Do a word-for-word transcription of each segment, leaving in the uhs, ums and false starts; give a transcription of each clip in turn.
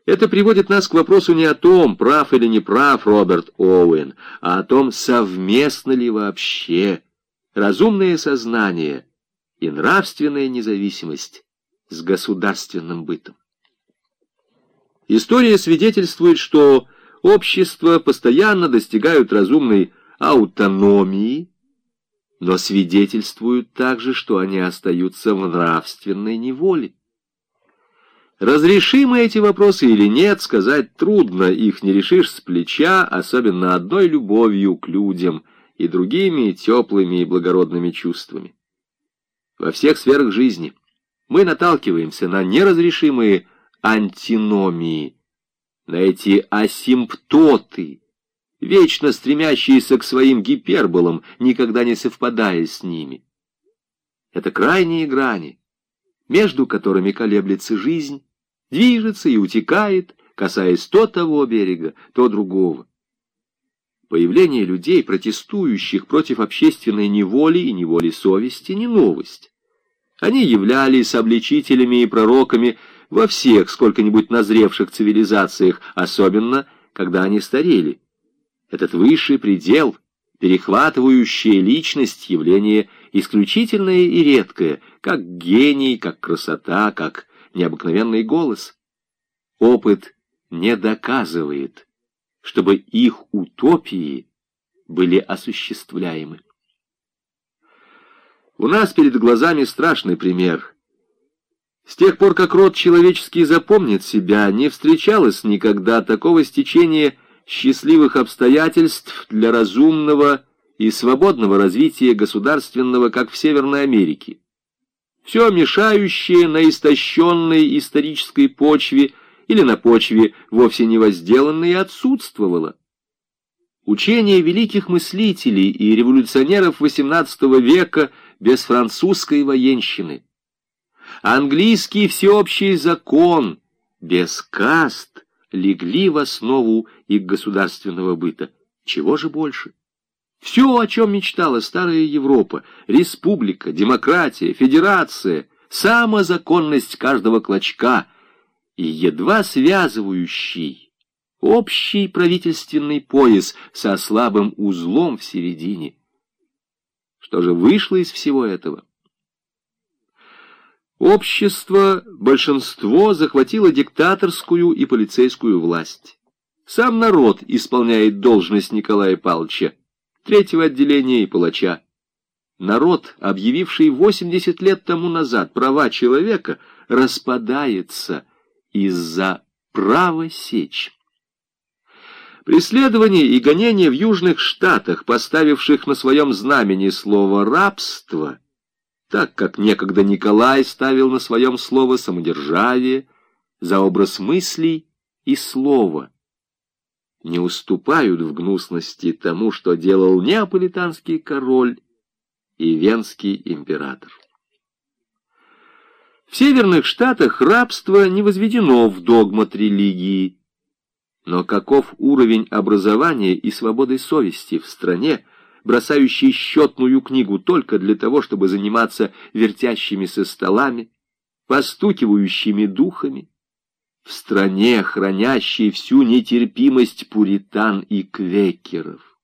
Это приводит нас к вопросу не о том, прав или не прав Роберт Оуэн, а о том, совместно ли вообще разумное сознание и нравственная независимость с государственным бытом. История свидетельствует, что общества постоянно достигают разумной аутономии, но свидетельствуют также, что они остаются в нравственной неволе. Разрешимы эти вопросы или нет, сказать трудно, их не решишь с плеча, особенно одной любовью к людям и другими теплыми и благородными чувствами. Во всех сферах жизни мы наталкиваемся на неразрешимые антиномии, на эти асимптоты, вечно стремящиеся к своим гиперболам, никогда не совпадая с ними. Это крайние грани, между которыми колеблется жизнь, движется и утекает, касаясь то того берега, то другого. Появление людей, протестующих против общественной неволи и неволи совести, не новость. Они являлись обличителями и пророками во всех сколько-нибудь назревших цивилизациях, особенно когда они старели. Этот высший предел, перехватывающая личность, явление исключительное и редкое, как гений, как красота, как необыкновенный голос. Опыт не доказывает, чтобы их утопии были осуществляемы. У нас перед глазами страшный пример. С тех пор, как род человеческий запомнит себя, не встречалось никогда такого стечения счастливых обстоятельств для разумного и свободного развития государственного, как в Северной Америке. Все мешающее на истощенной исторической почве или на почве вовсе не возделанной отсутствовало. Учение великих мыслителей и революционеров восемнадцатого века без французской военщины, английский всеобщий закон без каст легли в основу их государственного быта. Чего же больше? Все, о чем мечтала старая Европа, республика, демократия, федерация, самозаконность каждого клочка и едва связывающий общий правительственный пояс со слабым узлом в середине. Что же вышло из всего этого? Общество, большинство захватило диктаторскую и полицейскую власть. Сам народ исполняет должность Николая Павловича, третьего отделения и палача. Народ, объявивший восемьдесят лет тому назад права человека, распадается из-за права сечь. Преследование и гонения в Южных Штатах, поставивших на своем знамени слово «рабство», так как некогда Николай ставил на своем слово «самодержавие», за образ мыслей и слова, не уступают в гнусности тому, что делал неаполитанский король и венский император. В Северных Штатах рабство не возведено в догмат религии, но каков уровень образования и свободы совести в стране, бросающей счетную книгу только для того, чтобы заниматься вертящимися столами, постукивающими духами, в стране, хранящей всю нетерпимость пуритан и квекеров.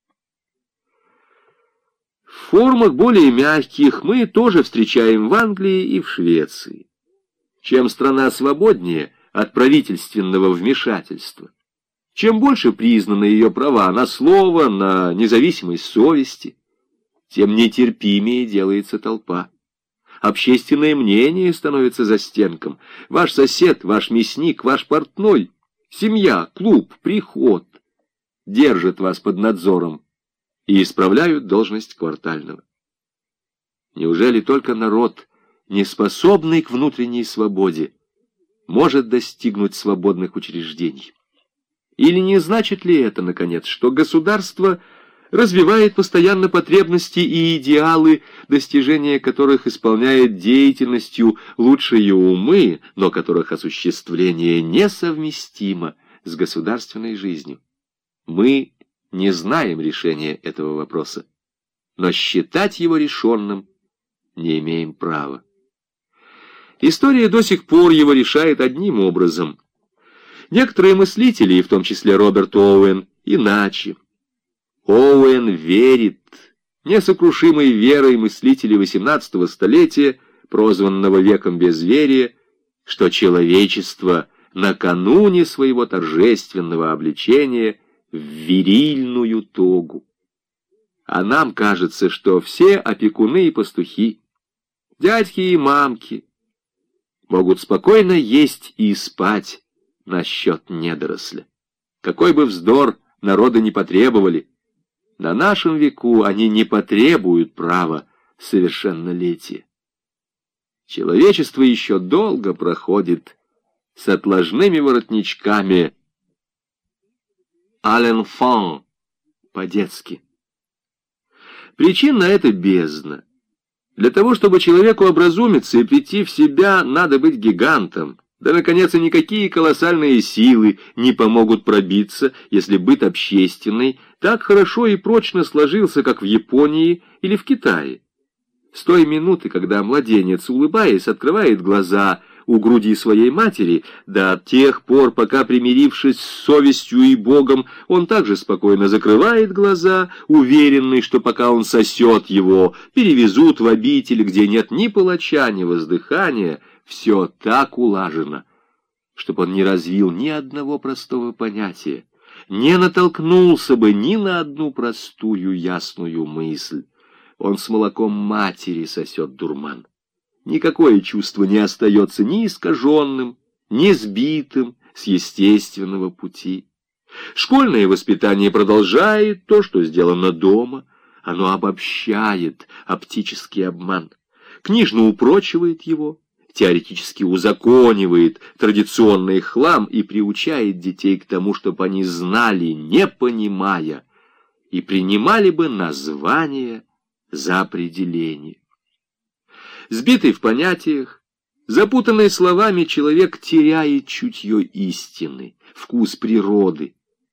В формах более мягких мы тоже встречаем в Англии и в Швеции. Чем страна свободнее от правительственного вмешательства, чем больше признаны ее права на слово, на независимость совести, тем нетерпимее делается толпа. Общественное мнение становится застенком. Ваш сосед, ваш мясник, ваш портной, семья, клуб, приход держат вас под надзором и исправляют должность квартального. Неужели только народ, не способный к внутренней свободе, может достигнуть свободных учреждений? Или не значит ли это, наконец, что государство развивает постоянно потребности и идеалы, достижения которых исполняет деятельностью лучшие умы, но которых осуществление несовместимо с государственной жизнью? Мы не знаем решения этого вопроса, но считать его решенным не имеем права. История до сих пор его решает одним образом. Некоторые мыслители, и в том числе Роберт Оуэн, иначе. Оуэн верит, несокрушимой верой мыслителей восемнадцатого столетия, прозванного веком безверия, что человечество накануне своего торжественного обличения в вирильную тогу. А нам кажется, что все опекуны и пастухи, дядьки и мамки, могут спокойно есть и спать насчет недоросля. Какой бы вздор народы не потребовали, на нашем веку они не потребуют права совершеннолетия. Человечество еще долго проходит с отложными воротничками à l'enfant, по-детски. Причин на это бездна. Для того, чтобы человеку образумиться и прийти в себя, надо быть гигантом. Да, наконец, и никакие колоссальные силы не помогут пробиться, если быт общественный так хорошо и прочно сложился, как в Японии или в Китае. С той минуты, когда младенец, улыбаясь, открывает глаза у груди своей матери, до тех пор, пока, примирившись с совестью и Богом, он также спокойно закрывает глаза, уверенный, что пока он сосет его, перевезут в обитель, где нет ни палача, ни воздыхания, все так улажено, чтобы он не развил ни одного простого понятия, не натолкнулся бы ни на одну простую ясную мысль. Он с молоком матери сосет дурман. Никакое чувство не остается ни искаженным, ни сбитым с естественного пути. Школьное воспитание продолжает то, что сделано дома. Оно обобщает оптический обман, книжно упрочивает его, теоретически узаконивает традиционный хлам и приучает детей к тому, чтобы они знали, не понимая, и принимали бы название за определение. Сбитый в понятиях, запутанный словами, человек теряет чутье истины, вкус природы.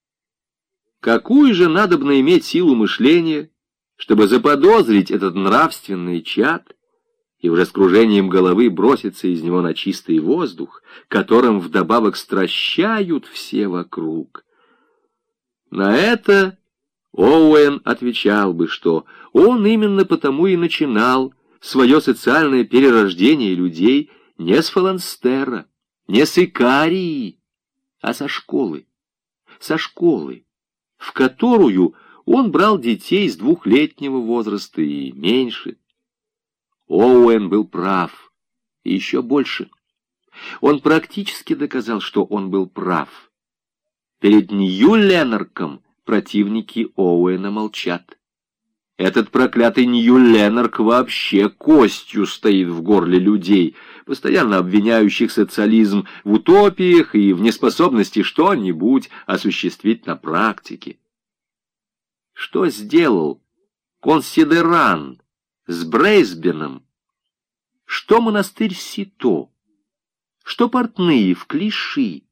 Какую же надобно иметь силу мышления, чтобы заподозрить этот нравственный чад и уже с кружением головы броситься из него на чистый воздух, которым вдобавок стращают все вокруг? На это Оуэн отвечал бы, что он именно потому и начинал свое социальное перерождение людей не с фаланстера, не с Икарии, а со школы, со школы, в которую он брал детей с двухлетнего возраста и меньше. Оуэн был прав, и еще больше. Он практически доказал, что он был прав. Перед Нью-Ленарком противники Оуэна молчат. Этот проклятый Нью-Ленарк вообще костью стоит в горле людей, постоянно обвиняющих социализм в утопиях и в неспособности что-нибудь осуществить на практике. Что сделал Консидеран с Брейсбеном? Что монастырь Сито? Что портные в Клиши?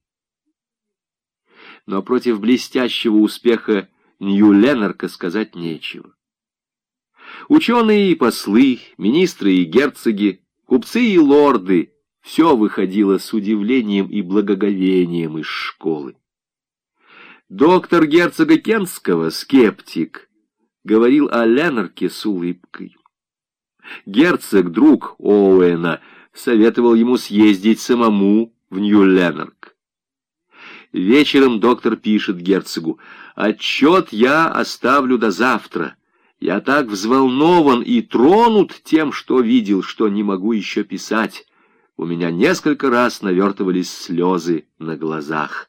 Но против блестящего успеха Нью-Ленарка сказать нечего. Ученые и послы, министры и герцоги, купцы и лорды — все выходило с удивлением и благоговением из школы. Доктор герцога Кентского, скептик, говорил о Ленарке с улыбкой. Герцог, друг Оуэна, советовал ему съездить самому в Нью-Ленарк. Вечером доктор пишет герцогу: «Отчет я оставлю до завтра. Я так взволнован и тронут тем, что видел, что не могу еще писать. У меня несколько раз навертывались слезы на глазах».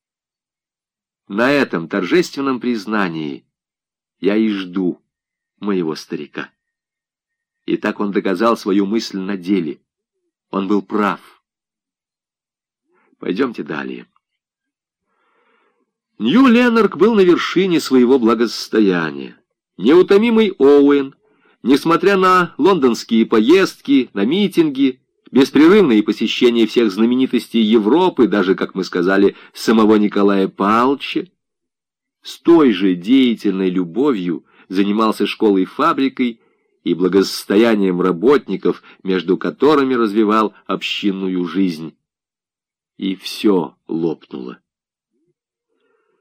На этом торжественном признании я и жду моего старика. И так он доказал свою мысль на деле. Он был прав. Пойдемте далее. Нью-Ленарк был на вершине своего благосостояния. Неутомимый Оуэн, несмотря на лондонские поездки, на митинги, беспрерывные посещения всех знаменитостей Европы, даже, как мы сказали, самого Николая Павловича, с той же деятельной любовью занимался школой-фабрикой и благосостоянием работников, между которыми развивал общинную жизнь. и все лопнуло.